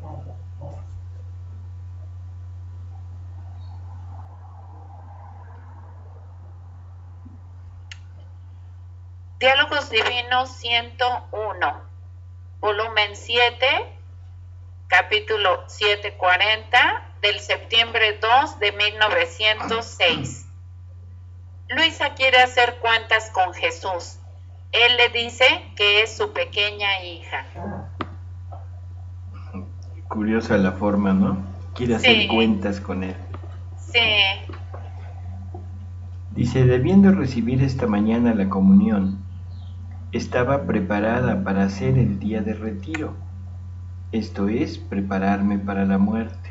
Diálogos Divinos 101, volumen 7, capítulo 740, del septiembre 2 de 1906. Luisa quiere hacer cuentas con Jesús. Él le dice que es su pequeña hija. Curiosa la forma, ¿no? Quiere hacer cuentas con él. Sí. Dice, debiendo recibir esta mañana la comunión, estaba preparada para hacer el día de retiro, esto es, prepararme para la muerte.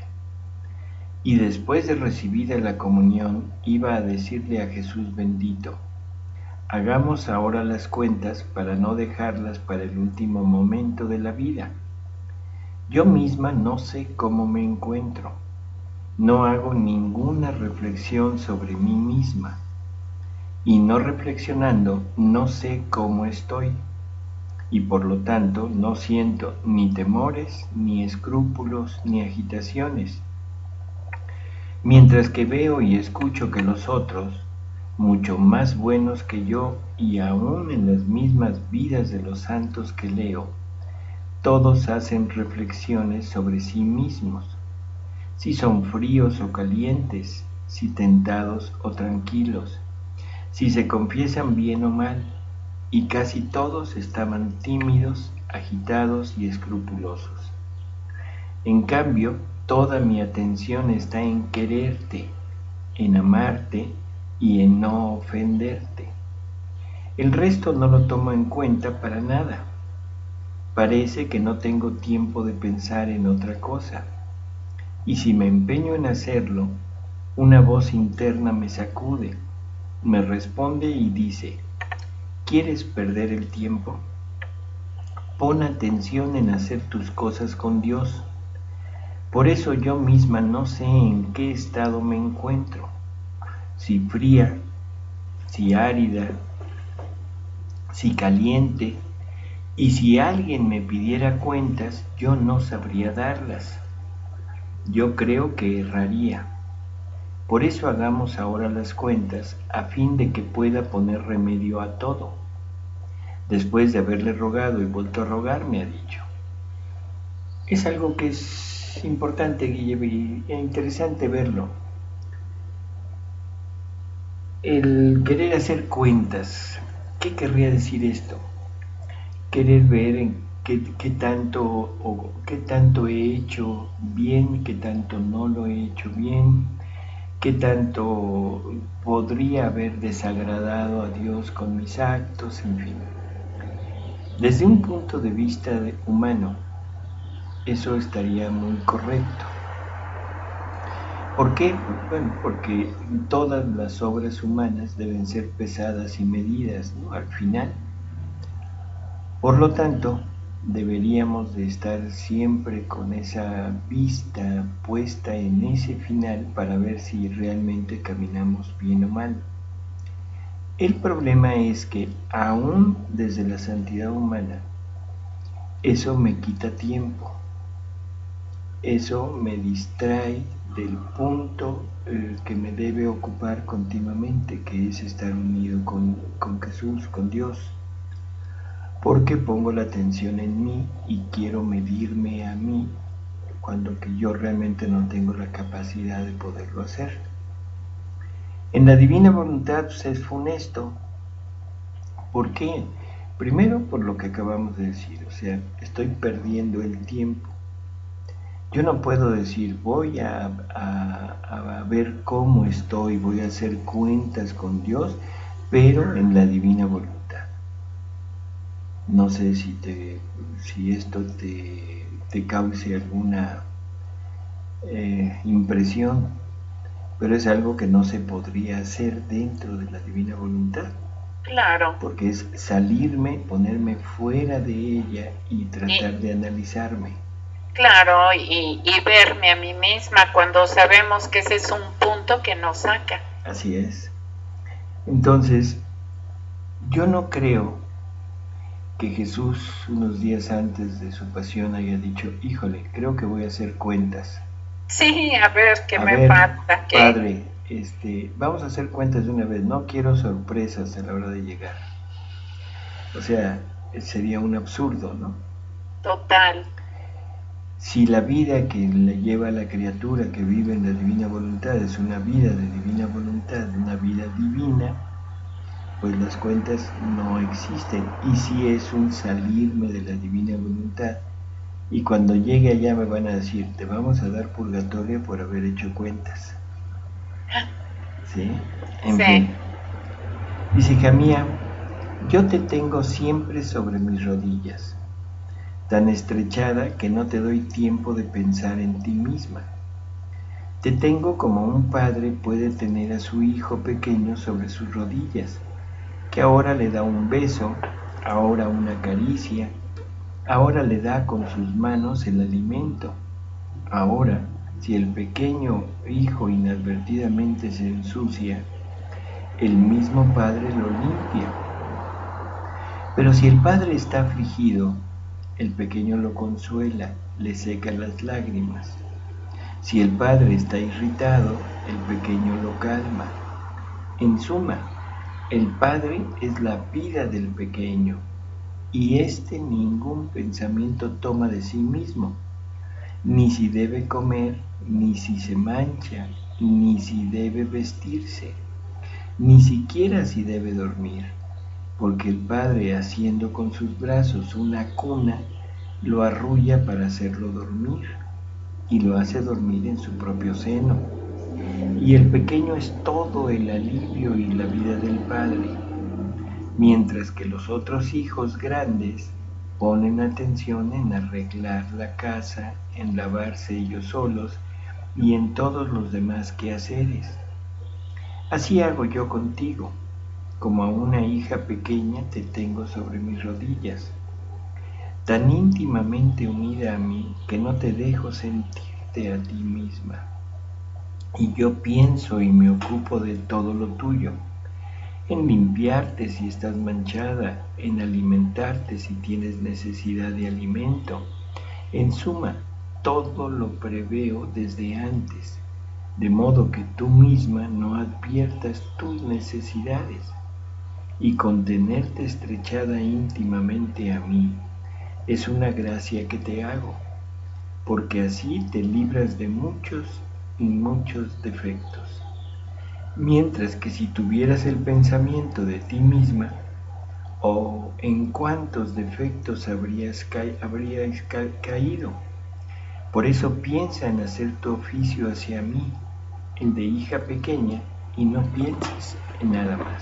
Y después de recibida la comunión, iba a decirle a Jesús bendito, hagamos ahora las cuentas para no dejarlas para el último momento de la vida. Yo misma no sé cómo me encuentro, no hago ninguna reflexión sobre mí misma, y no reflexionando no sé cómo estoy, y por lo tanto no siento ni temores, ni escrúpulos, ni agitaciones. Mientras que veo y escucho que los otros, mucho más buenos que yo y aún en las mismas vidas de los santos que leo, todos hacen reflexiones sobre sí mismos, si son fríos o calientes, si tentados o tranquilos, si se confiesan bien o mal, y casi todos estaban tímidos, agitados y escrupulosos. En cambio, toda mi atención está en quererte, en amarte y en no ofenderte. El resto no lo tomo en cuenta para nada. Parece que no tengo tiempo de pensar en otra cosa. Y si me empeño en hacerlo, una voz interna me sacude, me responde y dice, ¿quieres perder el tiempo? Pon atención en hacer tus cosas con Dios. Por eso yo misma no sé en qué estado me encuentro, si fría, si árida, si caliente, y si alguien me pidiera cuentas, yo no sabría darlas. Yo creo que erraría. Por eso hagamos ahora las cuentas, a fin de que pueda poner remedio a todo. Después de haberle rogado y vuelto a rogar, me ha dicho. Es algo que es importante, Guille, y interesante verlo. El querer hacer cuentas, ¿qué querría decir esto? Querer ver en qué tanto he hecho bien, qué tanto no lo he hecho bien, qué tanto podría haber desagradado a Dios con mis actos, en fin. Desde un punto de vista humano, eso estaría muy correcto. ¿Por qué? Bueno, porque todas las obras humanas deben ser pesadas y medidas, ¿no? Al final. Por lo tanto, deberíamos de estar siempre con esa vista puesta en ese final para ver si realmente caminamos bien o mal. El problema es que aún desde la santidad humana, eso me quita tiempo, eso me distrae del punto que me debe ocupar continuamente, que es estar unido con Jesús, con Dios. Porque pongo la atención en mí y quiero medirme a mí, cuando que yo realmente no tengo la capacidad de poderlo hacer. En la divina voluntad pues, es funesto. ¿Por qué? Primero por lo que acabamos de decir, o sea, estoy perdiendo el tiempo. Yo no puedo decir, voy a ver cómo estoy, voy a hacer cuentas con Dios, pero en la divina voluntad. No sé si esto te cause alguna impresión, pero es algo que no se podría hacer dentro de la divina voluntad. Claro. Porque es salirme, ponerme fuera de ella y tratar de analizarme. Claro, y verme a mí misma cuando sabemos que ese es un punto que nos saca. Así es. Entonces, yo no creo que Jesús unos días antes de su pasión haya dicho, híjole, creo que voy a hacer cuentas. Sí, a ver qué A me ver, falta, qué. Padre, vamos a hacer cuentas de una vez, no quiero sorpresas a la hora de llegar. O sea, sería un absurdo, ¿no? Total. Si la vida que le lleva a la criatura que vive en la divina voluntad es una vida de divina voluntad, una vida divina, pues las cuentas no existen. Y si es un salirme de la divina voluntad, y cuando llegue allá me van a decir, te vamos a dar purgatorio por haber hecho cuentas. ¿Sí? En fin. Sí. Dice, hija mía, yo te tengo siempre sobre mis rodillas, tan estrechada que no te doy tiempo de pensar en ti misma. Te tengo como un padre puede tener a su hijo pequeño sobre sus rodillas, que ahora le da un beso, ahora una caricia, ahora le da con sus manos el alimento. Ahora, si el pequeño hijo inadvertidamente se ensucia, el mismo padre lo limpia. Pero si el padre está afligido, el pequeño lo consuela, le seca las lágrimas. Si el padre está irritado, el pequeño lo calma. En suma, el padre es la vida del pequeño, y éste ningún pensamiento toma de sí mismo, ni si debe comer, ni si se mancha, ni si debe vestirse, ni siquiera si debe dormir, porque el padre, haciendo con sus brazos una cuna, lo arrulla para hacerlo dormir, y lo hace dormir en su propio seno. Y el pequeño es todo el alivio y la vida del padre, mientras que los otros hijos grandes ponen atención en arreglar la casa, en lavarse ellos solos y en todos los demás quehaceres. Así hago yo contigo, como a una hija pequeña te tengo sobre mis rodillas, tan íntimamente unida a mí que no te dejo sentirte a ti misma. Y yo pienso y me ocupo de todo lo tuyo, en limpiarte si estás manchada, en alimentarte si tienes necesidad de alimento. En suma, todo lo preveo desde antes, de modo que tú misma no adviertas tus necesidades. Y con tenerte estrechada íntimamente a mí, es una gracia que te hago, porque así te libras de muchos y muchos defectos. Mientras que si tuvieras el pensamiento de ti misma, oh, en cuántos defectos habrías caído. Por eso piensa en hacer tu oficio hacia mí, el de hija pequeña, y no pienses en nada más.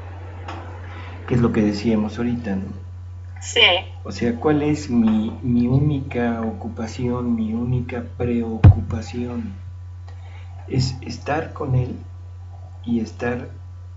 ¿Qué es lo que decíamos ahorita, no? Sí. O sea, ¿cuál es mi única ocupación, mi única preocupación? Es estar con él y estar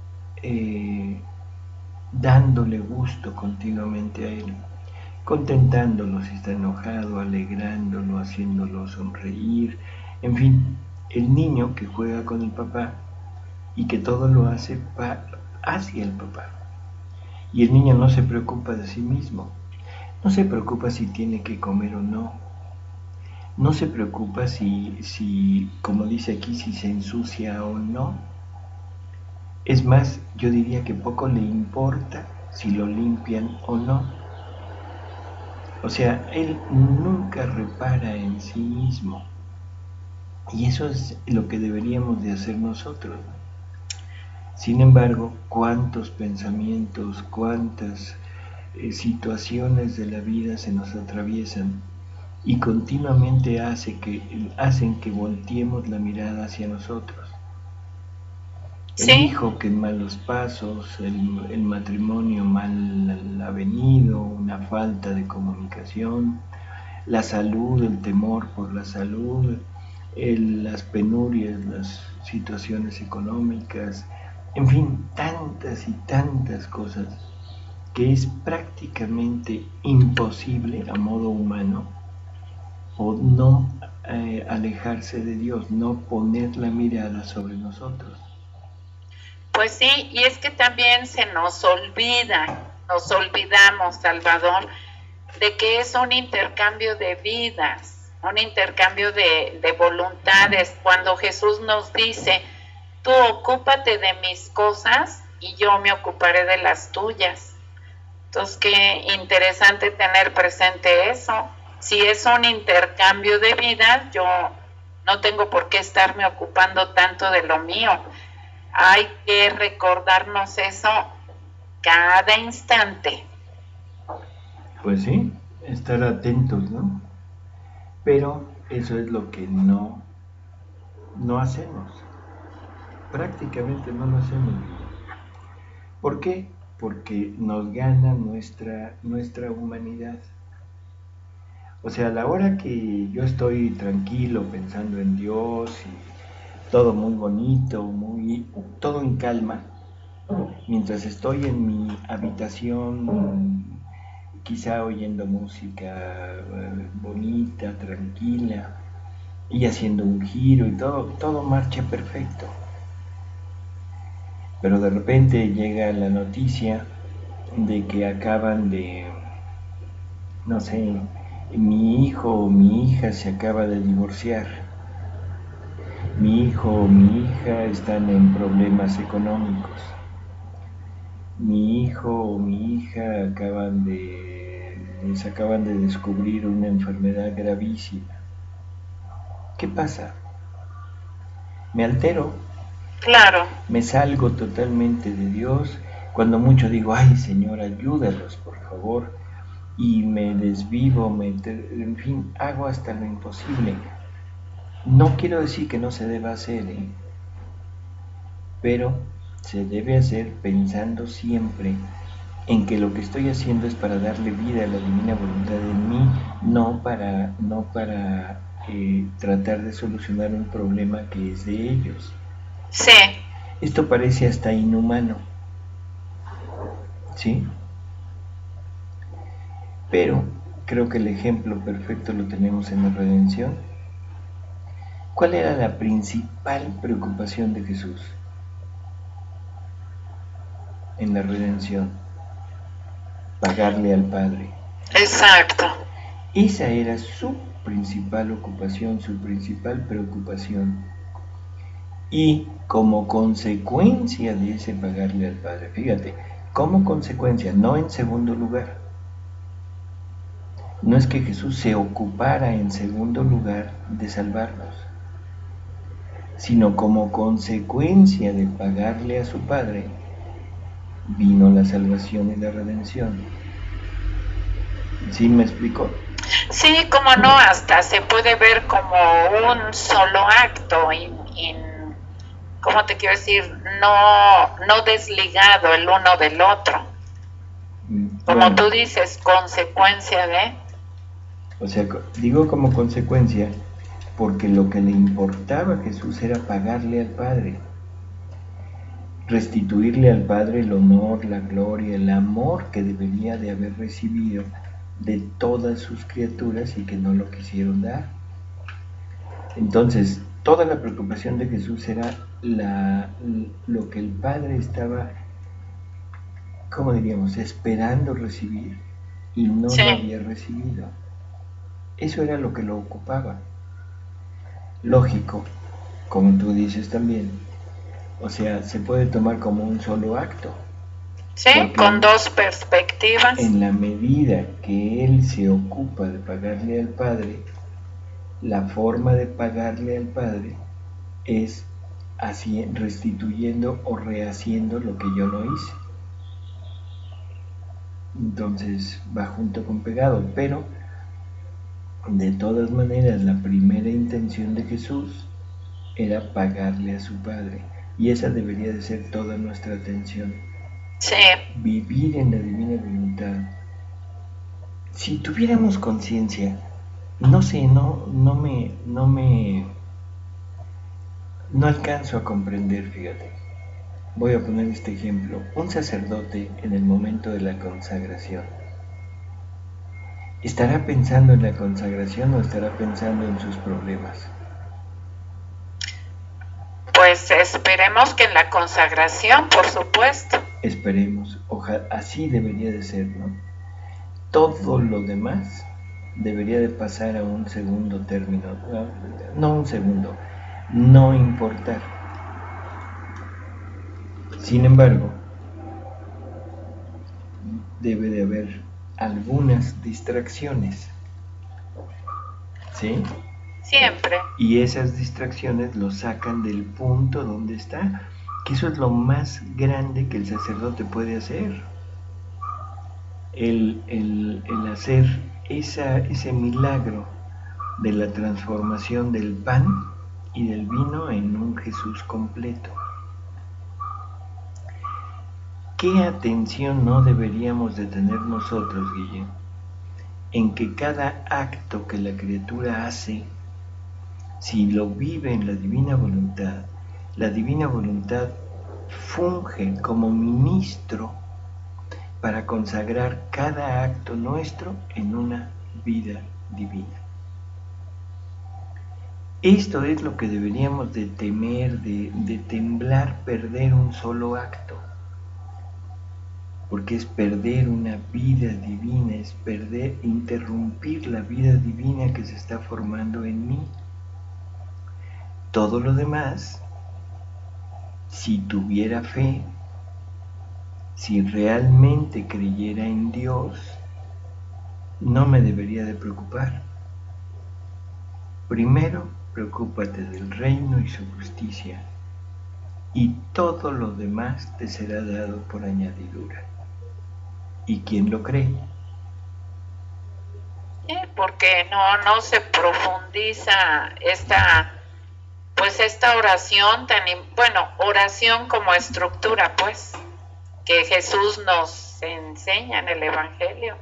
dándole gusto continuamente a él, contentándolo si está enojado, alegrándolo, haciéndolo sonreír, en fin, el niño que juega con el papá y que todo lo hace hacia el papá. Y el niño no se preocupa de sí mismo, no se preocupa si tiene que comer o no, no se preocupa si, como dice aquí, si se ensucia o no. Es más, yo diría que poco le importa si lo limpian o no. O sea, él nunca repara en sí mismo. Y eso es lo que deberíamos de hacer nosotros. Sin embargo, cuántos pensamientos, cuántas situaciones de la vida se nos atraviesan y continuamente hacen que volteemos la mirada hacia nosotros. El Sí. hijo que en malos pasos, el matrimonio mal avenido, una falta de comunicación, la salud, el temor por la salud, las penurias, las situaciones económicas, en fin, tantas y tantas cosas que es prácticamente imposible a modo humano o no alejarse de Dios, no poner la mirada sobre nosotros. Pues sí, y es que también se nos olvida nos olvidamos, Salvador, de que es un intercambio de vidas, un intercambio de voluntades. Cuando Jesús nos dice, tú ocúpate de mis cosas y yo me ocuparé de las tuyas. Entonces, qué interesante tener presente eso. Si es un intercambio de vidas, yo no tengo por qué estarme ocupando tanto de lo mío. Hay que recordarnos eso cada instante. Pues sí, estar atentos, ¿no? Pero eso es lo que no hacemos. Prácticamente no lo hacemos. ¿Por qué? Porque nos gana nuestra humanidad. O sea, a la hora que yo estoy tranquilo pensando en Dios y todo muy bonito, todo en calma, mientras estoy en mi habitación, quizá oyendo música bonita, tranquila, y haciendo un giro y todo marcha perfecto. Pero de repente llega la noticia de que acaban de, no sé, mi hijo o mi hija se acaba de divorciar. Mi hijo o mi hija están en problemas económicos. Mi hijo o mi hija les acaban de descubrir una enfermedad gravísima. ¿Qué pasa? Me altero. Claro. Me salgo totalmente de Dios. Cuando mucho digo, ay Señor, ayúdalos, por favor. Y me desvivo, en fin, hago hasta lo imposible. No quiero decir que no se deba hacer, pero se debe hacer pensando siempre en que lo que estoy haciendo es para darle vida a la divina voluntad en mí, no para tratar de solucionar un problema que es de ellos. Sí. Esto parece hasta inhumano, ¿sí? Pero creo que el ejemplo perfecto lo tenemos en la redención. ¿Cuál era la principal preocupación de Jesús en la redención? Pagarle al Padre. Exacto. Esa era su principal ocupación, su principal preocupación. Y como consecuencia de ese pagarle al Padre, fíjate, como consecuencia, no en segundo lugar. No es que Jesús se ocupara en segundo lugar de salvarnos, sino como consecuencia de pagarle a su Padre, vino la salvación y la redención. ¿Sí me explico? Sí, como no, hasta se puede ver como un solo acto, ¿cómo te quiero decir? No desligado el uno del otro. Como bueno, tú dices, consecuencia de... O sea, digo como consecuencia porque lo que le importaba a Jesús era pagarle al Padre, restituirle al Padre el honor, la gloria, el amor que debería de haber recibido de todas sus criaturas y que no lo quisieron dar. Entonces, toda la preocupación de Jesús era lo que el Padre estaba, ¿cómo diríamos?, esperando recibir y no lo había recibido. Eso era lo que lo ocupaba. Lógico, como tú dices también, o sea, se puede tomar como un solo acto. Sí, con dos perspectivas. En la medida que él se ocupa de pagarle al Padre, la forma de pagarle al Padre es así, restituyendo o rehaciendo lo que yo no hice. Entonces va junto con pegado, pero de todas maneras la primera intención de Jesús era pagarle a su Padre, y esa debería de ser toda nuestra atención. Sí. Vivir en la divina voluntad. Si tuviéramos conciencia, no alcanzo a comprender, fíjate. Voy a poner este ejemplo. Un sacerdote en el momento de la consagración, ¿estará pensando en la consagración o estará pensando en sus problemas? Pues esperemos que en la consagración, por supuesto. Esperemos, así debería de ser, ¿no? Todo lo demás debería de pasar a un segundo término, no un segundo, no importar. Sin embargo, debe de haber algunas distracciones, ¿sí? Siempre. Y esas distracciones lo sacan del punto donde está, que eso es lo más grande que el sacerdote puede hacer. El hacer ese milagro de la transformación del pan y del vino en un Jesús completo. ¿Qué atención no deberíamos de tener nosotros, Guille, en que cada acto que la criatura hace, si lo vive en la divina voluntad funge como ministro para consagrar cada acto nuestro en una vida divina? Esto es lo que deberíamos de temer, de temblar, perder un solo acto. Porque es perder una vida divina, es interrumpir la vida divina que se está formando en mí. Todo lo demás, si tuviera fe, si realmente creyera en Dios, no me debería de preocupar. Primero, preocúpate del reino y su justicia, y todo lo demás te será dado por añadidura. ¿Y quién lo cree? Porque no se profundiza esta oración oración como estructura, pues, que Jesús nos enseña en el Evangelio.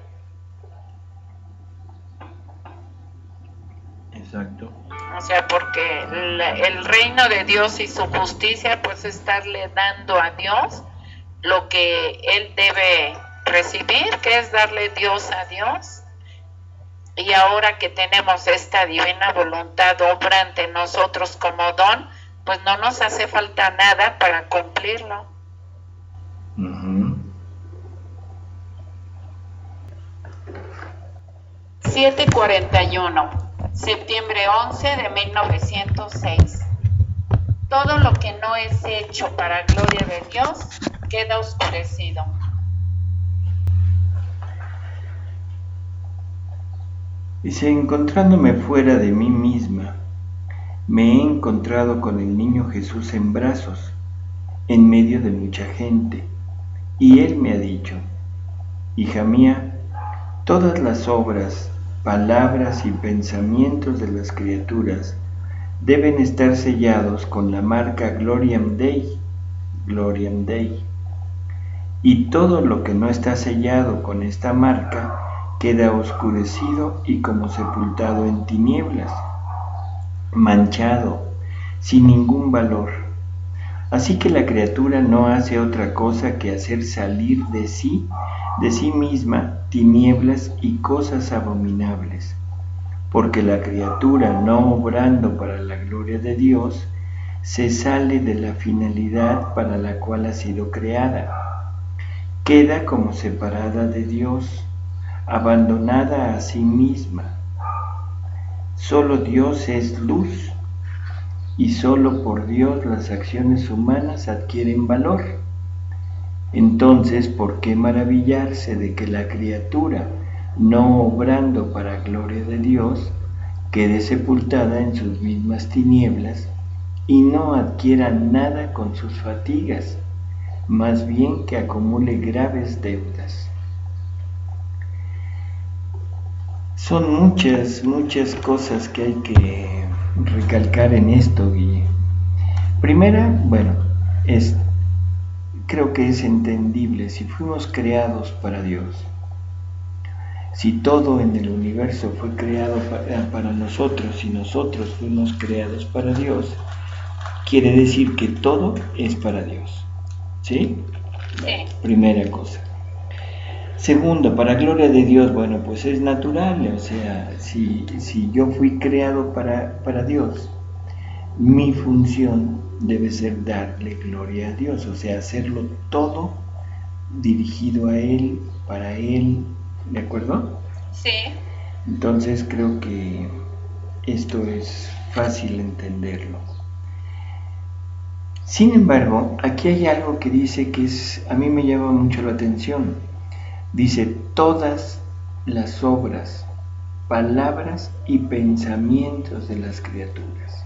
Exacto. O sea, porque el reino de Dios y su justicia, pues, estarle dando a Dios lo que Él debe recibir, que es darle Dios a Dios. Y ahora que tenemos esta divina voluntad obra ante nosotros como don, pues no nos hace falta nada para cumplirlo. 7:41, septiembre 11 de 1906. Todo lo que no es hecho para gloria de Dios queda oscurecido. Dice, encontrándome fuera de mí misma, me he encontrado con el niño Jesús en brazos, en medio de mucha gente, y él me ha dicho, hija mía, todas las obras, palabras y pensamientos de las criaturas deben estar sellados con la marca Gloriam Dei, y todo lo que no está sellado con esta marca queda oscurecido y como sepultado en tinieblas, manchado, sin ningún valor. Así que la criatura no hace otra cosa que hacer salir de sí misma, tinieblas y cosas abominables, porque la criatura, no obrando para la gloria de Dios, se sale de la finalidad para la cual ha sido creada, queda como separada de Dios, abandonada a sí misma. Solo Dios es luz, y solo por Dios las acciones humanas adquieren valor. Entonces, ¿por qué maravillarse de que la criatura, no obrando para gloria de Dios, quede sepultada en sus mismas tinieblas y no adquiera nada con sus fatigas, más bien que acumule graves deudas? Son muchas cosas que hay que recalcar en esto, Guille. Primera, creo que es entendible. Si fuimos creados para Dios, si todo en el universo fue creado para nosotros y nosotros fuimos creados para Dios, quiere decir que todo es para Dios. ¿Sí? Sí. Primera cosa. Segundo, para gloria de Dios, pues es natural, o sea, si yo fui creado para Dios, mi función debe ser darle gloria a Dios, o sea, hacerlo todo dirigido a Él, para Él, ¿de acuerdo? Sí. Entonces creo que esto es fácil entenderlo. Sin embargo, aquí hay algo que dice que a mí me llama mucho la atención. Dice, todas las obras, palabras y pensamientos de las criaturas.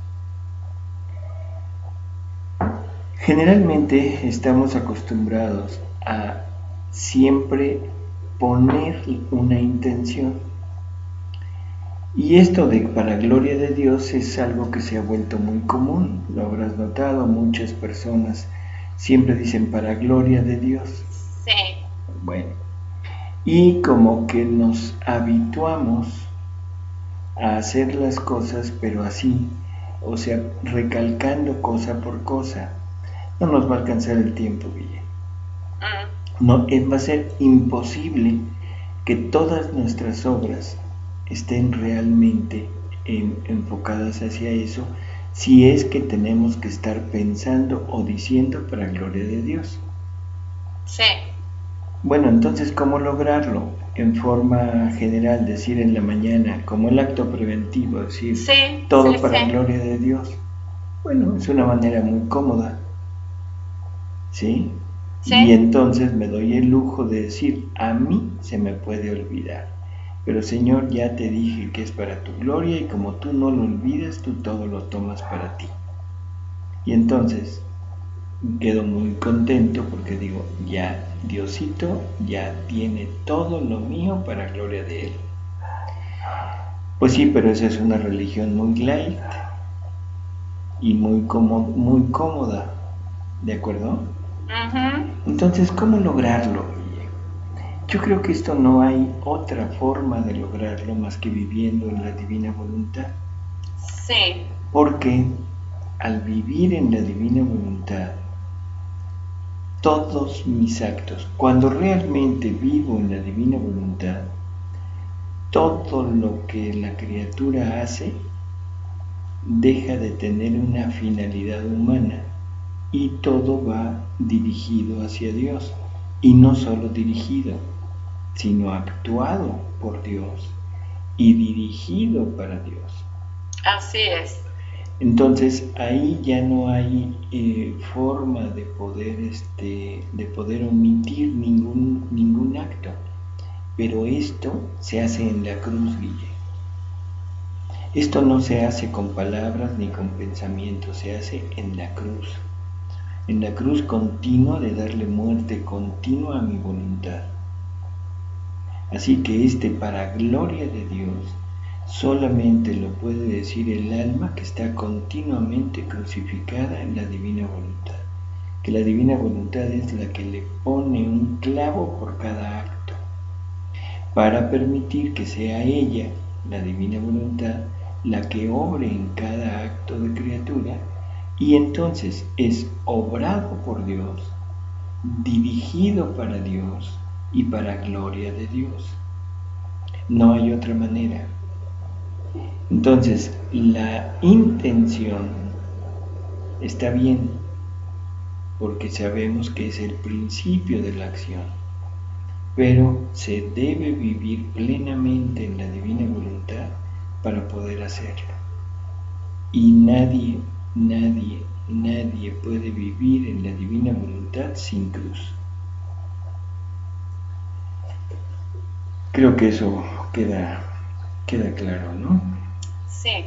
Generalmente estamos acostumbrados a siempre poner una intención. Y esto de para gloria de Dios es algo que se ha vuelto muy común. Lo habrás notado, muchas personas siempre dicen para gloria de Dios. Sí. Bueno, y como que nos habituamos a hacer las cosas, pero así, o sea, recalcando cosa por cosa. No nos va a alcanzar el tiempo, Guille. No, va a ser imposible que todas nuestras obras estén realmente enfocadas hacia eso, si es que tenemos que estar pensando o diciendo para gloria de Dios. Sí. Bueno, entonces, ¿cómo lograrlo? En forma general, decir en la mañana, como el acto preventivo, decir sí, todo sí, para sí. gloria de Dios. Bueno, es una manera muy cómoda, ¿sí? Sí. Y entonces me doy el lujo de decir, a mí se me puede olvidar, pero Señor, ya te dije que es para tu gloria y como tú no lo olvidas, tú todo lo tomas para ti. Y entonces quedo muy contento porque digo, ya Diosito ya tiene todo lo mío para gloria de Él. Pues sí, pero esa es una religión muy light y muy cómoda, ¿de acuerdo? Entonces, ¿cómo lograrlo? Yo creo que esto no hay otra forma de lograrlo más que viviendo en la divina voluntad. Sí. Porque al vivir en la divina voluntad, todos mis actos, cuando realmente vivo en la divina voluntad, todo lo que la criatura hace deja de tener una finalidad humana y todo va dirigido hacia Dios. Y no solo dirigido, sino actuado por Dios y dirigido para Dios. Así es. Entonces ahí ya no hay forma de poder omitir ningún acto. Pero esto se hace en la cruz, Guille. Esto no se hace con palabras ni con pensamientos, se hace en la cruz. En la cruz continua de darle muerte continua a mi voluntad. Así que para gloria de Dios, solamente lo puede decir el alma que está continuamente crucificada en la divina voluntad. Que la divina voluntad es la que le pone un clavo por cada acto, para permitir que sea ella, la divina voluntad, la que obre en cada acto de criatura, y entonces es obrado por Dios, dirigido para Dios y para gloria de Dios. No hay otra manera. Entonces, la intención está bien, porque sabemos que es el principio de la acción, pero se debe vivir plenamente en la divina voluntad para poder hacerlo. Y nadie puede vivir en la divina voluntad sin cruz. Creo que eso queda claro, ¿no? Sí.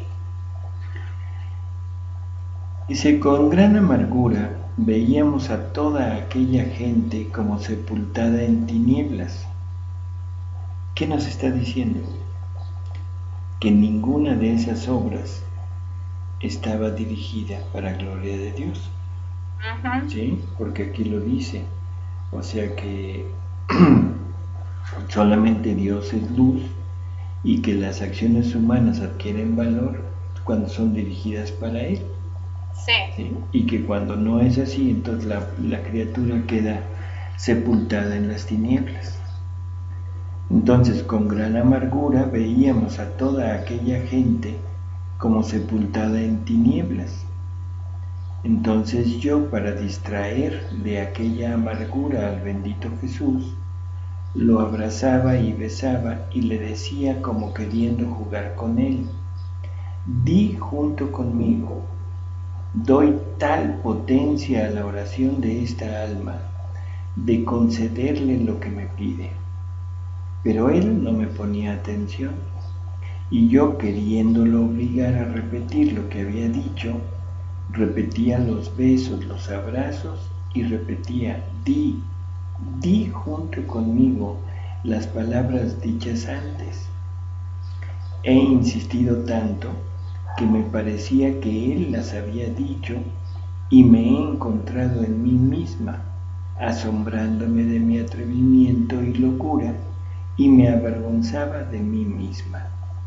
Dice, con gran amargura veíamos a toda aquella gente como sepultada en tinieblas. ¿Qué nos está diciendo? Que ninguna de esas obras estaba dirigida para gloria de Dios. ¿Sí? Porque aquí lo dice. O sea que solamente Dios es luz y que las acciones humanas adquieren valor cuando son dirigidas para Él. Sí. ¿Sí? Y que cuando no es así, entonces la criatura queda sepultada en las tinieblas. Entonces, con gran amargura veíamos a toda aquella gente como sepultada en tinieblas. Entonces yo, para distraer de aquella amargura al bendito Jesús, lo abrazaba y besaba y le decía como queriendo jugar con él: di junto conmigo, doy tal potencia a la oración de esta alma, de concederle lo que me pide. Pero él no me ponía atención, y yo, queriéndolo obligar a repetir lo que había dicho, repetía los besos, los abrazos, y repetía: di junto conmigo las palabras dichas antes. He insistido tanto que me parecía que él las había dicho, y me he encontrado en mí misma, asombrándome de mi atrevimiento y locura, y me avergonzaba de mí misma.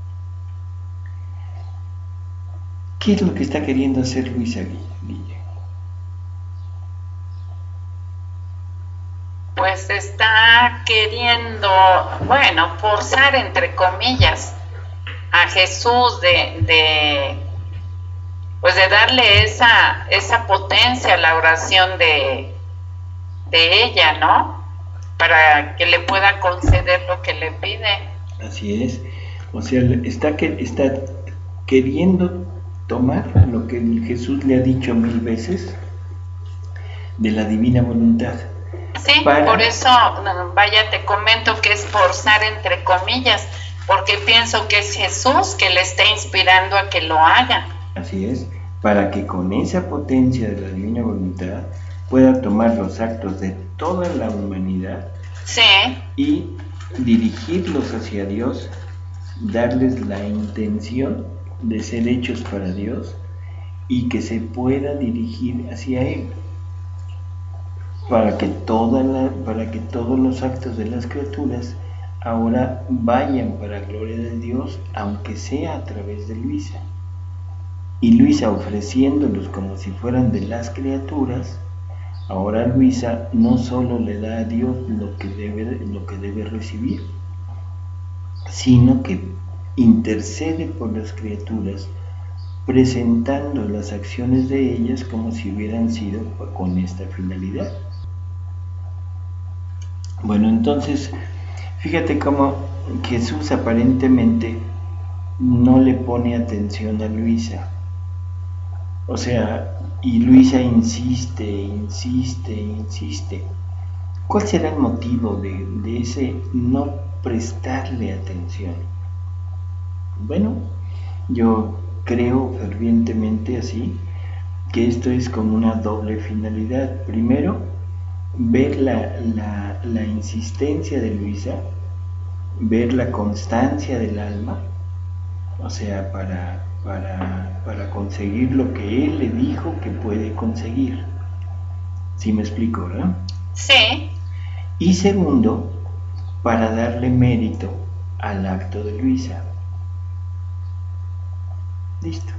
¿Qué es lo que está queriendo hacer Luisa, Guille? Pues está queriendo, bueno, forzar entre comillas a Jesús pues de darle esa potencia a la oración de ella, ¿no? Para que le pueda conceder lo que le pide. Así es. O sea, está queriendo tomar lo que Jesús le ha dicho 1000 veces de la divina voluntad. Sí, por eso, vaya, te comento que es forzar entre comillas, porque pienso que es Jesús que le está inspirando a que lo haga. Así es, para que con esa potencia de la divina voluntad pueda tomar los actos de toda la humanidad, sí, y dirigirlos hacia Dios, darles la intención de ser hechos para Dios y que se pueda dirigir hacia Él, para que todos los actos de las criaturas ahora vayan para gloria de Dios, aunque sea a través de Luisa. Y Luisa, ofreciéndolos como si fueran de las criaturas, ahora Luisa no solo le da a Dios lo que debe recibir, sino que intercede por las criaturas, presentando las acciones de ellas como si hubieran sido con esta finalidad. Bueno, entonces, fíjate cómo Jesús aparentemente no le pone atención a Luisa. O sea, y Luisa insiste. ¿Cuál será el motivo de ese no prestarle atención? Bueno, yo creo fervientemente así, que esto es como una doble finalidad. Primero, ver la insistencia de Luisa, ver la constancia del alma, o sea, para conseguir lo que él le dijo que puede conseguir. ¿Sí me explico, verdad? Sí. Y segundo, para darle mérito al acto de Luisa. Listo.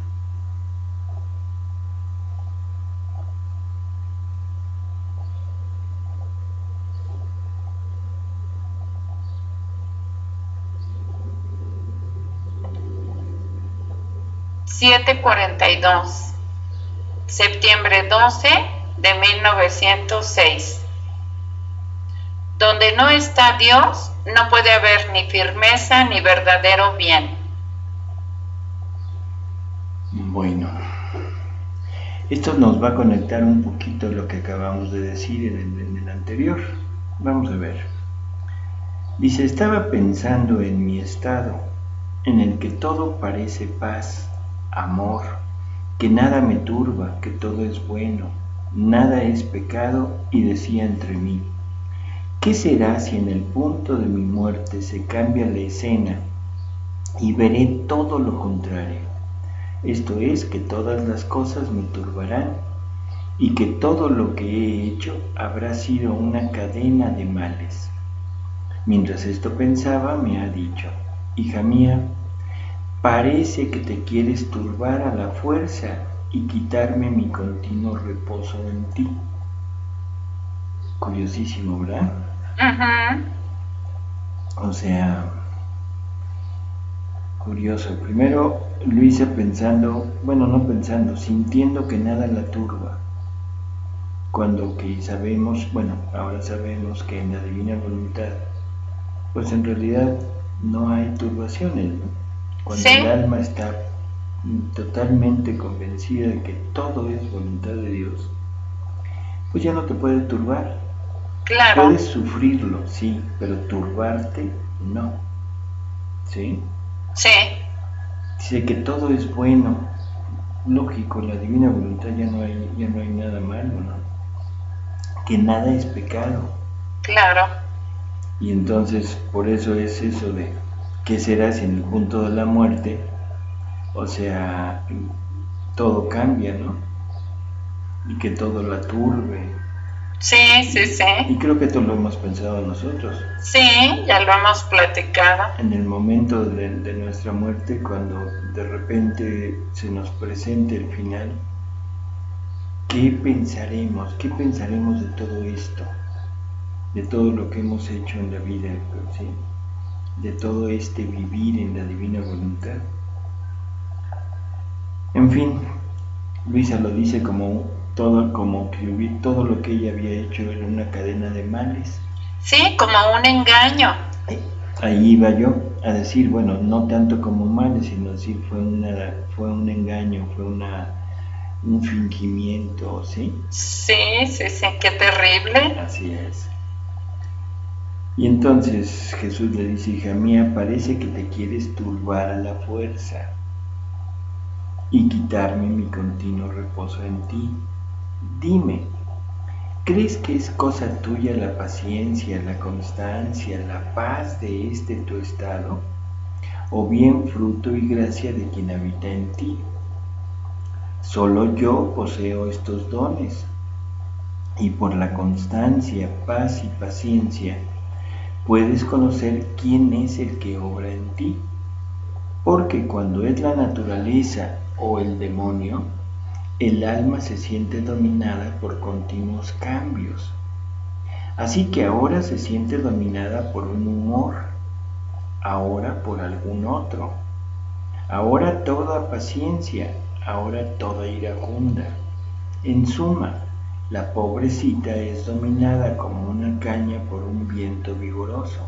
...7:42... septiembre 12 de 1906. Donde no está Dios, no puede haber ni firmeza ni verdadero bien. Bueno, esto nos va a conectar un poquito a lo que acabamos de decir en el anterior. Vamos a ver. Dice: estaba pensando en mi estado, en el que todo parece paz, amor, que nada me turba, que todo es bueno, nada es pecado, y decía entre mí: ¿qué será si en el punto de mi muerte se cambia la escena y veré todo lo contrario? Esto es, que todas las cosas me turbarán y que todo lo que he hecho habrá sido una cadena de males. Mientras esto pensaba, me ha dicho: hija mía, parece que te quieres turbar a la fuerza y quitarme mi continuo reposo en ti. Curiosísimo, ¿verdad? Uh-huh. O sea, Curioso. Primero, Luisa pensando, bueno, no pensando, sintiendo que nada la turba. Cuando que sabemos, bueno, ahora sabemos que en la divina voluntad, pues en realidad no hay turbaciones, ¿no? Cuando el Sí, alma está totalmente convencida de que todo es voluntad de Dios, pues ya no te puede turbar. claro, Puedes sufrirlo, sí, pero turbarte, no. ¿Sí? sí, Dice que todo es bueno. Lógico, en la divina voluntad ya no hay nada malo, ¿no? Que nada es pecado. claro. Y entonces, por eso es eso de qué será si en el punto de la muerte, o sea, todo cambia, ¿no? Y que todo la turbe. Sí, sí, Y, sí. y creo que esto lo hemos pensado nosotros. Sí, ya lo hemos platicado. En el momento de nuestra muerte, cuando de repente se nos presente el final, ¿qué pensaremos? ¿Qué pensaremos de todo esto? De todo lo que hemos hecho en la vida, ¿sí? De todo este vivir en la divina voluntad. En fin, Luisa lo dice como que todo lo que ella había hecho era una cadena de males. Sí, como un engaño. Ahí iba yo a decir, bueno, no tanto como males, sino decir fue un engaño, un fingimiento, ¿sí? Sí, sí, sí, qué terrible. Así es. Y entonces Jesús le dice, hija mía, parece que te quieres turbar a la fuerza y quitarme mi continuo reposo en ti. Dime, ¿crees que es cosa tuya la paciencia, la constancia, la paz de este tu estado? ¿O bien fruto y gracia de quien habita en ti? Solo yo poseo estos dones, y por la constancia, paz y paciencia puedes conocer quién es el que obra en ti. Porque cuando es la naturaleza o el demonio, el alma se siente dominada por continuos cambios. Así que ahora se siente dominada por un humor, ahora por algún otro, ahora toda paciencia, ahora toda iracunda. En suma, la pobrecita es dominada como una caña por un viento vigoroso.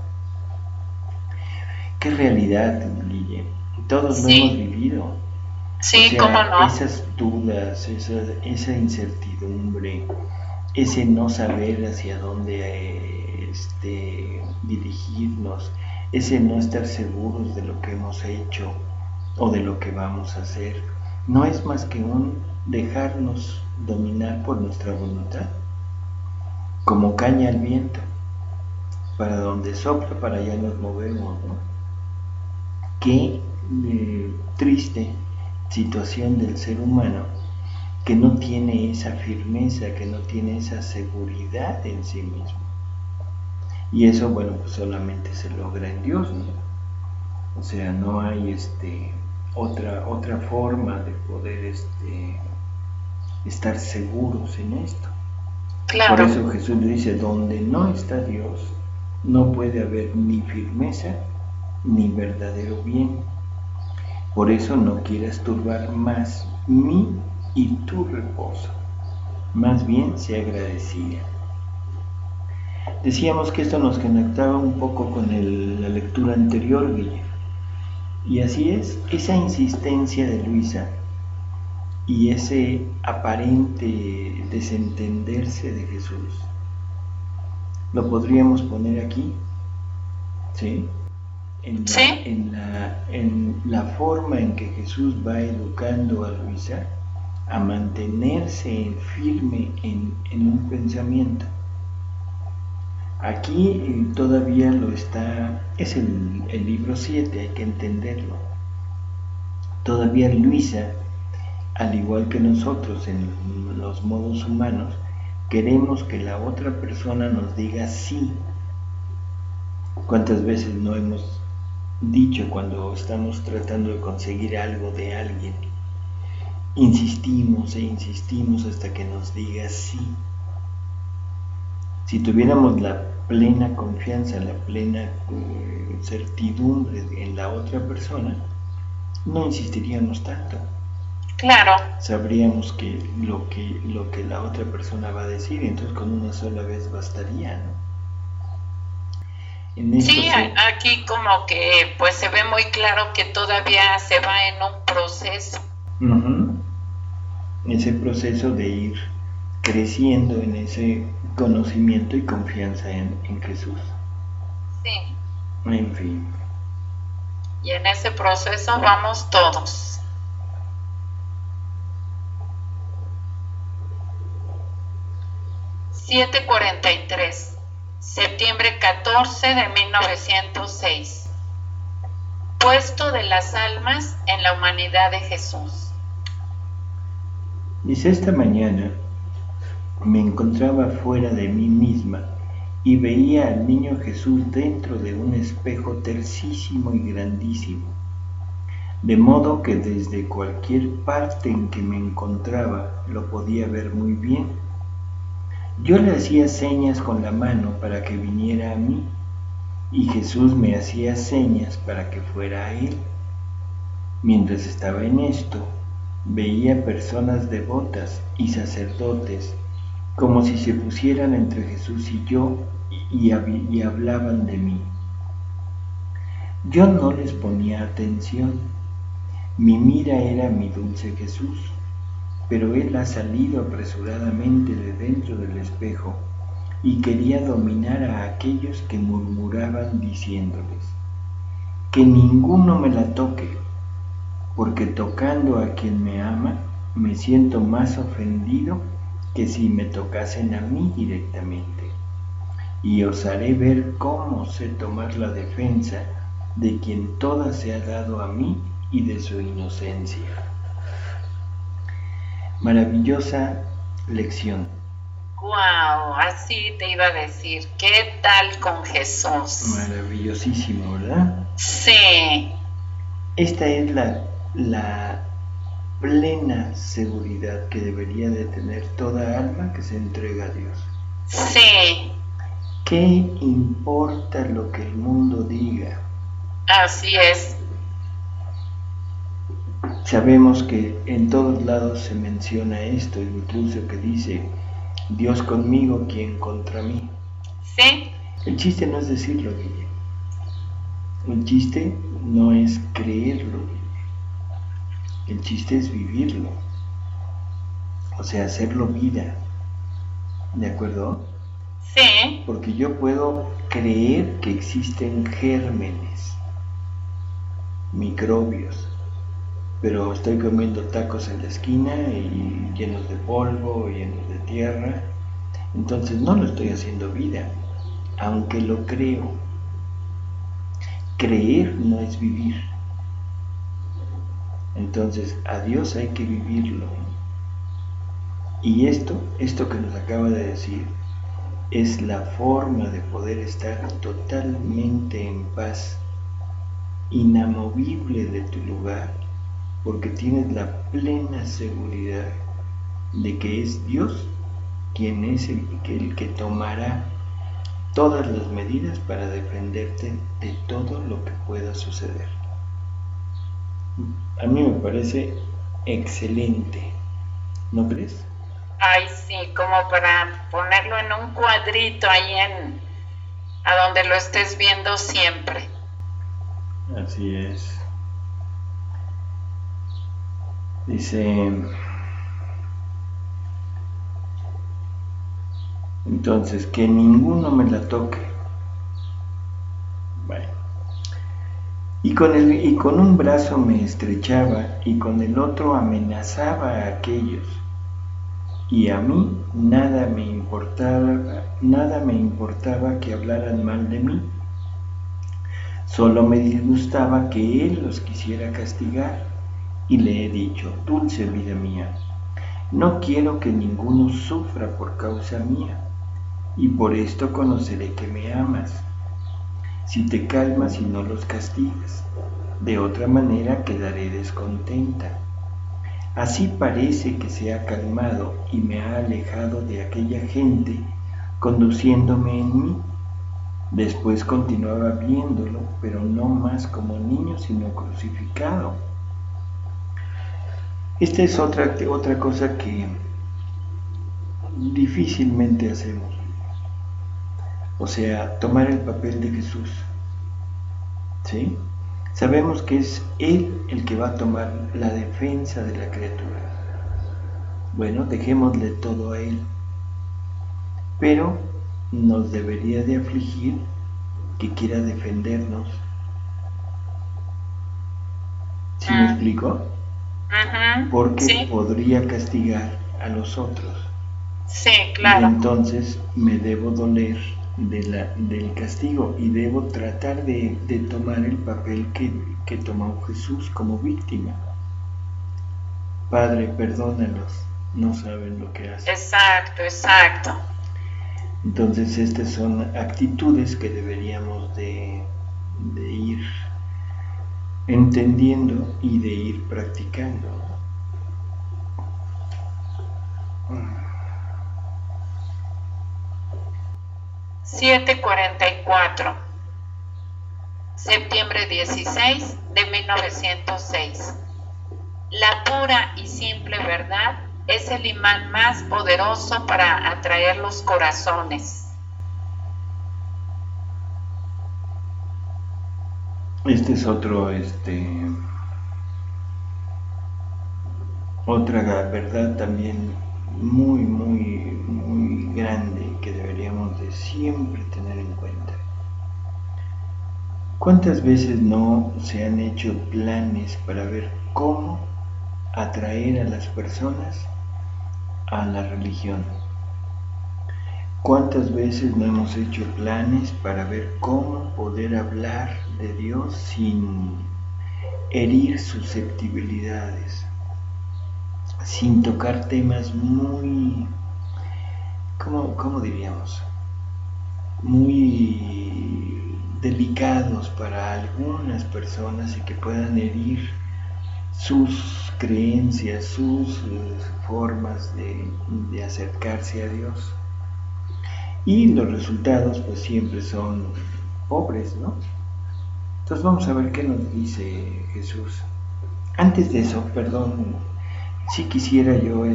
¡Qué realidad, Guille! Todos lo hemos Sí, vivido. O sí, cómo sea, no. esas dudas, esa incertidumbre, ese no saber hacia dónde dirigirnos, ese no estar seguros de lo que hemos hecho o de lo que vamos a hacer, no es más que un dejarnos dominar por nuestra voluntad, como caña al viento, para donde sopla, para allá nos movemos, ¿no? Qué triste situación del ser humano que no tiene esa firmeza, que no tiene esa seguridad en sí mismo. Y eso, bueno, pues solamente se logra en Dios, ¿no? O sea, no hay otra forma de poder estar seguros en esto. Por Claro, eso Jesús dice, donde no está Dios, no puede haber ni firmeza ni verdadero bien. Por eso no quieras turbar más mi y tu reposo. Más bien sea agradecida. Decíamos que esto nos conectaba un poco con la lectura anterior, Guille. Y así es, esa insistencia de Luisa y ese aparente desentenderse de Jesús, lo podríamos poner aquí, ¿sí? sí, En la forma en que Jesús va educando a Luisa a mantenerse firme en un pensamiento. Aquí todavía es el libro 7, hay que entenderlo. Todavía Luisa, al igual que nosotros en los modos humanos, queremos que la otra persona nos diga sí. ¿Cuántas veces no hemos dicho cuando estamos tratando de conseguir algo de alguien? Insistimos e insistimos hasta que nos diga sí. Si tuviéramos la plena confianza, la plena certidumbre en la otra persona, no insistiríamos tanto. Claro. Sabríamos que lo que la otra persona va a decir, entonces con una sola vez bastaría, ¿no? Sí, aquí como que pues se ve muy claro que todavía se va en un proceso. Ese proceso de ir creciendo en ese conocimiento y confianza en Jesús. Sí. En fin. Y en ese proceso vamos todos. ...7:43... septiembre 14 de 1906... puesto de las almas en la humanidad de Jesús. Dice, esta mañana me encontraba fuera de mí misma y veía al niño Jesús dentro de un espejo tercísimo y grandísimo, de modo que desde cualquier parte en que me encontraba lo podía ver muy bien. Yo le hacía señas con la mano para que viniera a mí, y Jesús me hacía señas para que fuera a él. Mientras estaba en esto, veía personas devotas y sacerdotes, como si se pusieran entre Jesús y yo y hablaban de mí. Yo no les ponía atención. Mi mira era mi dulce Jesús, pero él ha salido apresuradamente de dentro del espejo y quería dominar a aquellos que murmuraban diciéndoles: que ninguno me la toque, porque tocando a quien me ama, me siento más ofendido que si me tocasen a mí directamente, y os haré ver cómo sé tomar la defensa de quien toda se ha dado a mí y de su inocencia. Maravillosa lección. Wow, así te iba a decir. ¿Qué tal con Jesús? Maravillosísimo, ¿verdad? Sí. Esta es la plena seguridad que debería de tener toda alma que se entrega a Dios. Sí. ¿Qué importa lo que el mundo diga? Así es. Sabemos que en todos lados se menciona esto, incluso que dice: Dios conmigo, ¿quién contra mí? Sí. El chiste no es decirlo, Guille. El chiste no es creerlo, Guille. El chiste es vivirlo. O sea, hacerlo vida. ¿De acuerdo? Sí. Porque yo puedo creer que existen gérmenes, microbios, pero estoy comiendo tacos en la esquina y llenos de polvo, llenos de tierra. Entonces no lo estoy haciendo vida, aunque lo creo. Creer no es vivir. Entonces a Dios hay que vivirlo. Y esto que nos acaba de decir, es la forma de poder estar totalmente en paz, inamovible de tu lugar, porque tienes la plena seguridad de que es Dios quien es el que tomará todas las medidas para defenderte de todo lo que pueda suceder. A mí me parece excelente, ¿no crees? Ay, sí, como para ponerlo en un cuadrito ahí a donde lo estés viendo siempre. Así es. Dice, entonces, que ninguno me la toque. Bueno. Y con un brazo me estrechaba y con el otro amenazaba a aquellos. Y a mí nada me importaba que hablaran mal de mí. Solo me disgustaba que él los quisiera castigar. Y le he dicho: dulce vida mía, no quiero que ninguno sufra por causa mía, y por esto conoceré que me amas, si te calmas y no los castigas. De otra manera quedaré descontenta. Así parece que se ha calmado y me ha alejado de aquella gente, conduciéndome en mí. Después continuaba viéndolo, pero no más como niño, sino crucificado. Esta es otra cosa que difícilmente hacemos. O sea, tomar el papel de Jesús. ¿Sí? Sabemos que es Él el que va a tomar la defensa de la criatura. Bueno, dejémosle todo a Él. Pero nos debería de afligir que quiera defendernos. ¿Sí me explico? Porque sí. podría castigar a los otros. Sí, claro. Y entonces me debo doler del castigo y debo tratar de tomar el papel que tomó Jesús como víctima. Padre, perdónalos, no saben lo que hacen. Exacto. Entonces estas son actitudes que deberíamos de ir entendiendo y de ir practicando. ...7:44... septiembre 16 de 1906. La pura y simple verdad es el imán más poderoso para atraer los corazones. Este es otra verdad también muy grande que deberíamos de siempre tener en cuenta. ¿Cuántas veces no se han hecho planes para ver cómo atraer a las personas a la religión? ¿Cuántas veces no hemos hecho planes para ver cómo poder hablar de Dios sin herir susceptibilidades, sin tocar temas muy, ¿cómo diríamos? Muy delicados para algunas personas y que puedan herir sus creencias, sus formas de acercarse a Dios? Y los resultados pues siempre son pobres, ¿no? Entonces vamos a ver qué nos dice Jesús. Antes de eso, perdón, sí quisiera yo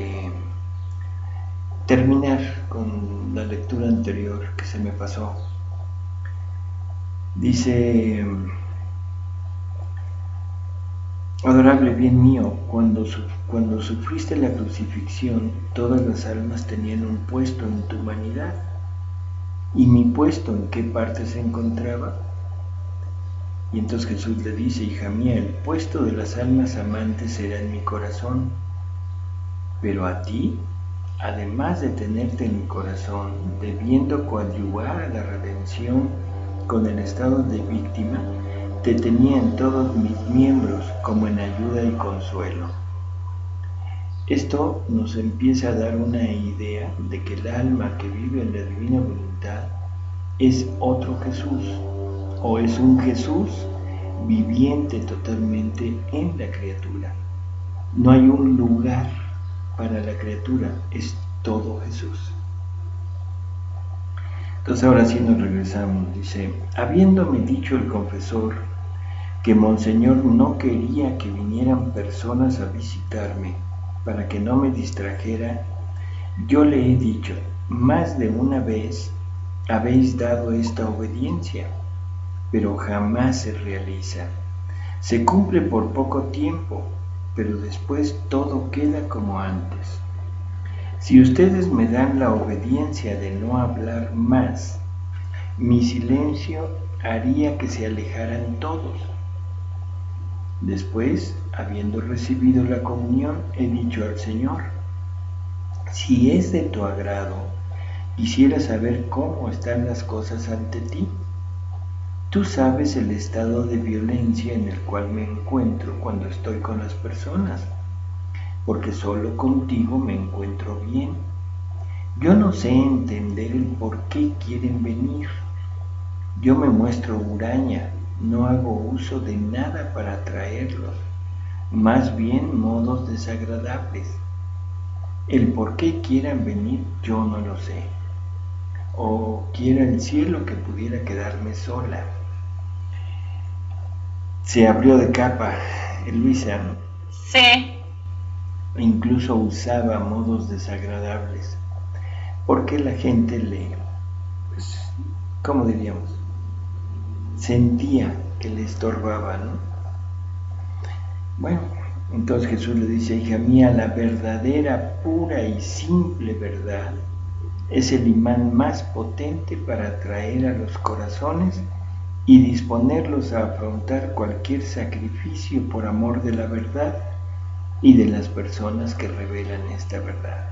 terminar con la lectura anterior que se me pasó. Dice: adorable bien mío, cuando sufriste la crucifixión, todas las almas tenían un puesto en tu humanidad. ¿Y mi puesto en qué parte se encontraba? Y entonces Jesús le dice: hija mía, el puesto de las almas amantes será en mi corazón, pero a ti, además de tenerte en mi corazón, debiendo coadyuvar a la redención con el estado de víctima, te tenía en todos mis miembros como en ayuda y consuelo. Esto nos empieza a dar una idea de que el alma que vive en la divina voluntad es otro Jesús, o es un Jesús viviente totalmente en la criatura. No hay un lugar para la criatura, es todo Jesús. Entonces ahora sí nos regresamos. Dice: habiéndome dicho el confesor que Monseñor no quería que vinieran personas a visitarme para que no me distrajera, yo le he dicho: más de una vez habéis dado esta obediencia, pero jamás se realiza. Se cumple por poco tiempo, pero después todo queda como antes. Si ustedes me dan la obediencia de no hablar más, mi silencio haría que se alejaran todos. Después, habiendo recibido la comunión, he dicho al Señor: si es de tu agrado, quisiera saber cómo están las cosas ante ti. Tú sabes el estado de violencia en el cual me encuentro cuando estoy con las personas, porque solo contigo me encuentro bien. Yo no sé entender el por qué quieren venir. Yo me muestro huraña, no hago uso de nada para atraerlos, más bien modos desagradables. El por qué quieran venir yo no lo sé. O quiera el cielo que pudiera quedarme sola. Se abrió de capa, Luisa. Sí. incluso usaba modos desagradables, porque la gente pues, ¿cómo diríamos? Sentía que le estorbaba, ¿no? Bueno, entonces Jesús le dice: hija mía, la verdadera, pura y simple verdad es el imán más potente para atraer a los corazones y disponerlos a afrontar cualquier sacrificio por amor de la verdad y de las personas que revelan esta verdad.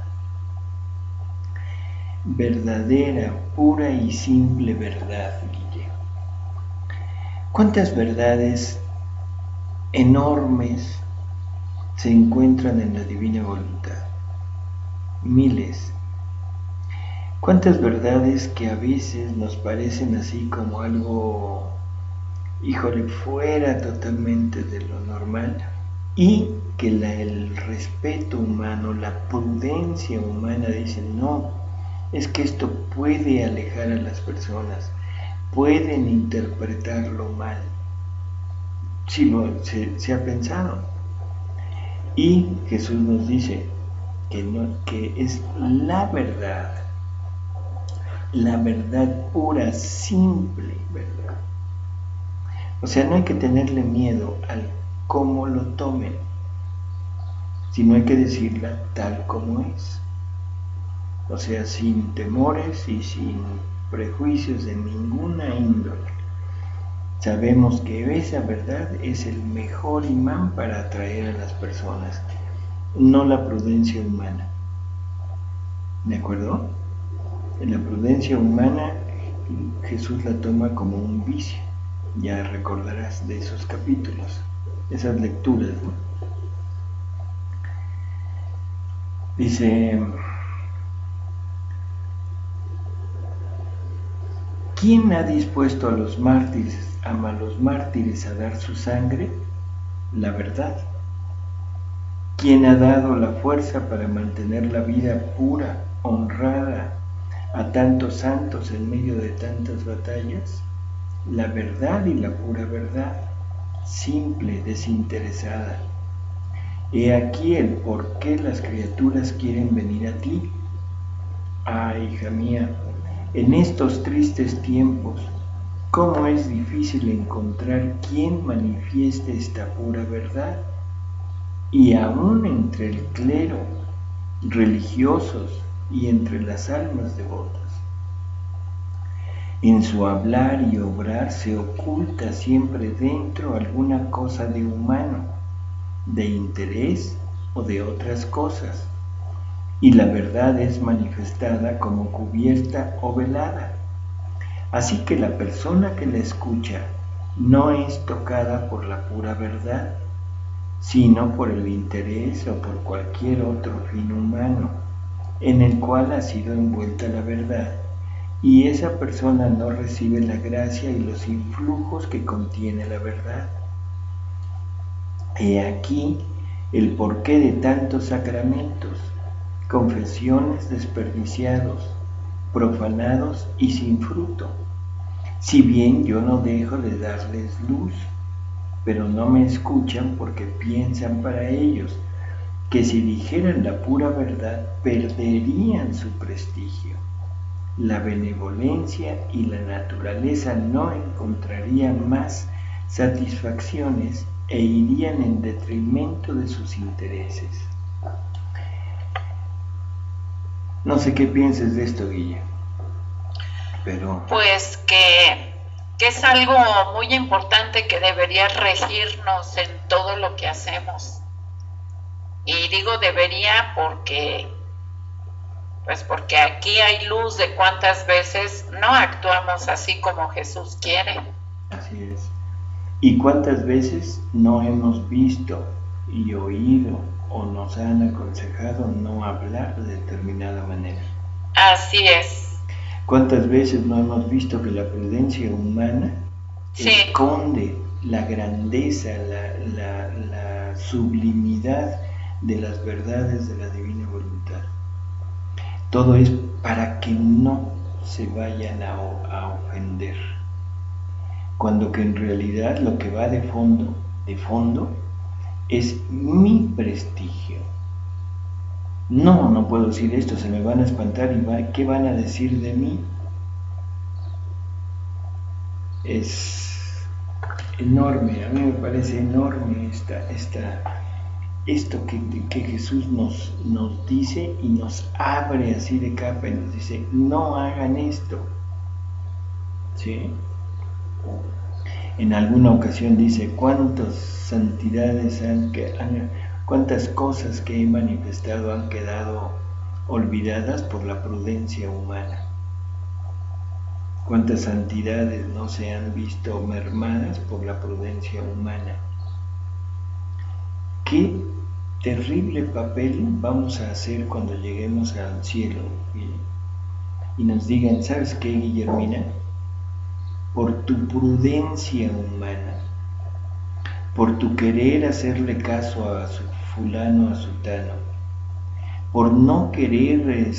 Verdadera, pura y simple verdad, Guille. ¿Cuántas verdades enormes se encuentran en la divina voluntad? Miles. ¿Cuántas verdades que a veces nos parecen así como algo, híjole, fuera totalmente de lo normal, y que el respeto humano, la prudencia humana dicen: no, es que esto puede alejar a las personas, pueden interpretarlo mal? Sí, se ha pensado. Y Jesús nos dice que es la verdad pura, simple verdad. O sea, no hay que tenerle miedo al cómo lo tomen, sino hay que decirla tal como es. O sea, sin temores y sin prejuicios de ninguna índole. Sabemos que esa verdad es el mejor imán para atraer a las personas, no la prudencia humana. ¿De acuerdo? La prudencia humana Jesús la toma como un vicio. Ya recordarás de esos capítulos, esas lecturas, ¿no? Dice: ¿quién ha dispuesto a los mártires a dar su sangre? La verdad. ¿Quién ha dado la fuerza para mantener la vida pura, honrada, a tantos santos en medio de tantas batallas? La verdad y la pura verdad, simple, desinteresada. He aquí el por qué las criaturas quieren venir a ti. Ah, hija mía, en estos tristes tiempos, cómo es difícil encontrar quien manifieste esta pura verdad, y aún entre el clero, religiosos y entre las almas devotas. En su hablar y obrar se oculta siempre dentro alguna cosa de humano, de interés o de otras cosas, y la verdad es manifestada como cubierta o velada. Así que la persona que la escucha no es tocada por la pura verdad, sino por el interés o por cualquier otro fin humano en el cual ha sido envuelta la verdad, y esa persona no recibe la gracia y los influjos que contiene la verdad. He aquí el porqué de tantos sacramentos, confesiones desperdiciados, profanados y sin fruto. Si bien yo no dejo de darles luz, pero no me escuchan porque piensan para ellos que si dijeran la pura verdad perderían su prestigio. La benevolencia y la naturaleza no encontrarían más satisfacciones e irían en detrimento de sus intereses. No sé qué pienses de esto, Guille, pero... Pues que es algo muy importante que debería regirnos en todo lo que hacemos. Y digo debería porque aquí hay luz de cuántas veces no actuamos así como Jesús quiere. Así es. ¿Y cuántas veces no hemos visto y oído o nos han aconsejado no hablar de determinada manera? Así es. ¿Cuántas veces no hemos visto que la prudencia humana esconde la grandeza, la sublimidad de las verdades de la divina voluntad? Todo es para que no se vayan a ofender, cuando que en realidad lo que va de fondo es mi prestigio, No, no puedo decir esto, se me van a espantar y ¿qué van a decir de mí? Es enorme, a mí me parece enorme esto que Jesús nos dice y nos abre así de capa y nos dice, no hagan esto. ¿Sí? En alguna ocasión dice, cuántas santidades cuántas cosas que he manifestado han quedado olvidadas por la prudencia humana. Cuántas santidades no se han visto mermadas por la prudencia humana. Qué terrible papel vamos a hacer cuando lleguemos al cielo y nos digan, ¿sabes qué, Guillermina? Por tu prudencia humana, por tu querer hacerle caso a su fulano, a sutano, por no querer,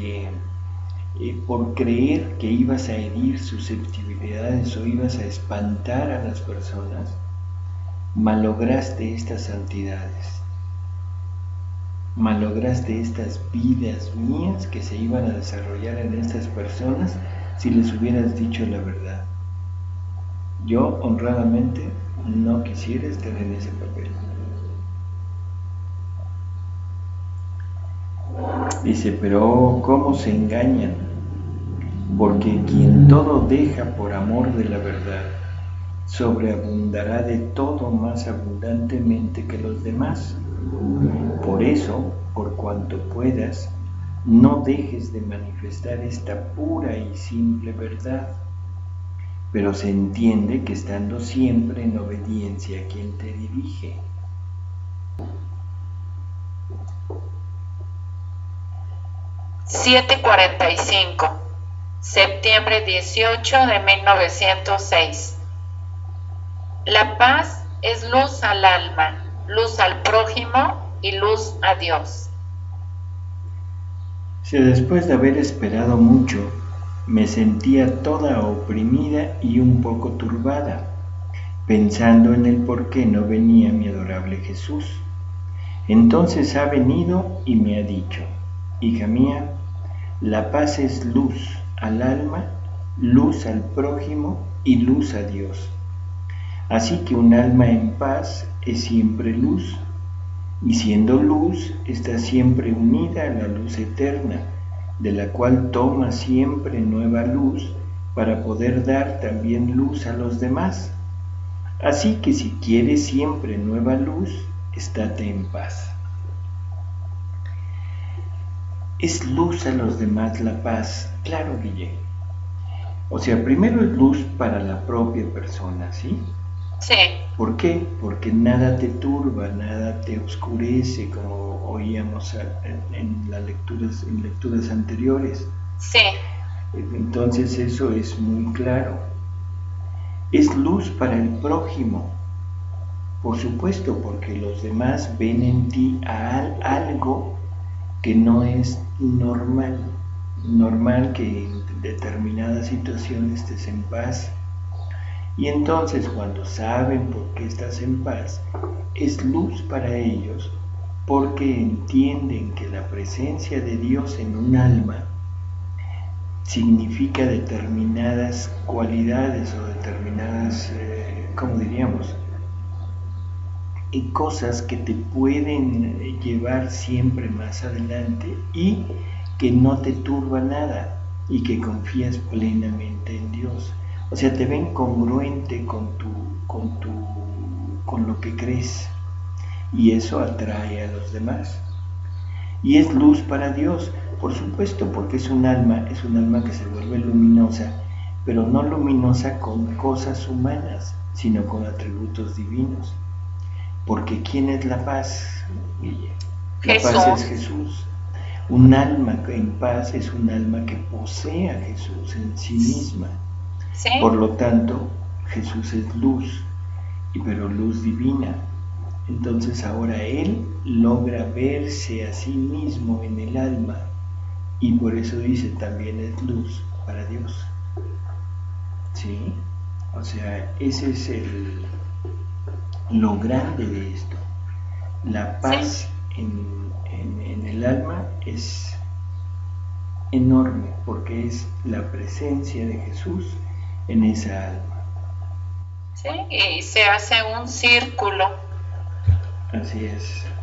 por creer que ibas a herir susceptibilidades o ibas a espantar a las personas, malograste estas santidades, malograste estas vidas mías que se iban a desarrollar en estas personas si les hubieras dicho la verdad. Yo honradamente no quisiera estar en ese papel. Dice, pero ¿cómo se engañan? Porque quien todo deja por amor de la verdad, sobreabundará de todo más abundantemente que los demás. Por eso, por cuanto puedas, no dejes de manifestar esta pura y simple verdad, pero se entiende que estando siempre en obediencia a quien te dirige. ...7:45... septiembre 18 de 1906. La paz es luz al alma, luz al prójimo y luz a Dios. Si después de haber esperado mucho, me sentía toda oprimida y un poco turbada, pensando en el por qué no venía mi adorable Jesús. Entonces ha venido y me ha dicho, hija mía, la paz es luz al alma, luz al prójimo y luz a Dios. Así que un alma en paz es siempre luz, y siendo luz está siempre unida a la luz eterna, de la cual toma siempre nueva luz para poder dar también luz a los demás. Así que si quieres siempre nueva luz, estate en paz. ¿Es luz a los demás la paz? Claro, Guille. O sea, primero es luz para la propia persona, ¿sí? Sí. ¿Por qué? Porque nada te turba, nada te oscurece, como oíamos en lecturas anteriores. Sí. Entonces eso es muy claro. Es luz para el prójimo, por supuesto, porque los demás ven en ti algo que no es normal que en determinadas situaciones estés en paz. Y entonces cuando saben por qué estás en paz, es luz para ellos, porque entienden que la presencia de Dios en un alma significa determinadas cualidades o determinadas, ¿cómo diríamos? Cosas que te pueden llevar siempre más adelante y que no te turba nada y que confías plenamente en Dios. O sea, te ven congruente con lo que crees, y eso atrae a los demás. Y es luz para Dios, por supuesto, porque es un alma que se vuelve luminosa, pero no luminosa con cosas humanas, sino con atributos divinos. Porque ¿quién es la paz, Guille? La paz es Jesús. Un alma en paz es un alma que posee a Jesús en sí misma. ¿Sí? Por lo tanto, Jesús es luz, pero luz divina. Entonces ahora Él logra verse a sí mismo en el alma, y por eso dice también es luz para Dios. ¿Sí? O sea, ese es lo grande de esto. La paz en el el alma es enorme porque es la presencia de Jesús en esa alma. Sí, y se hace un círculo. Así es.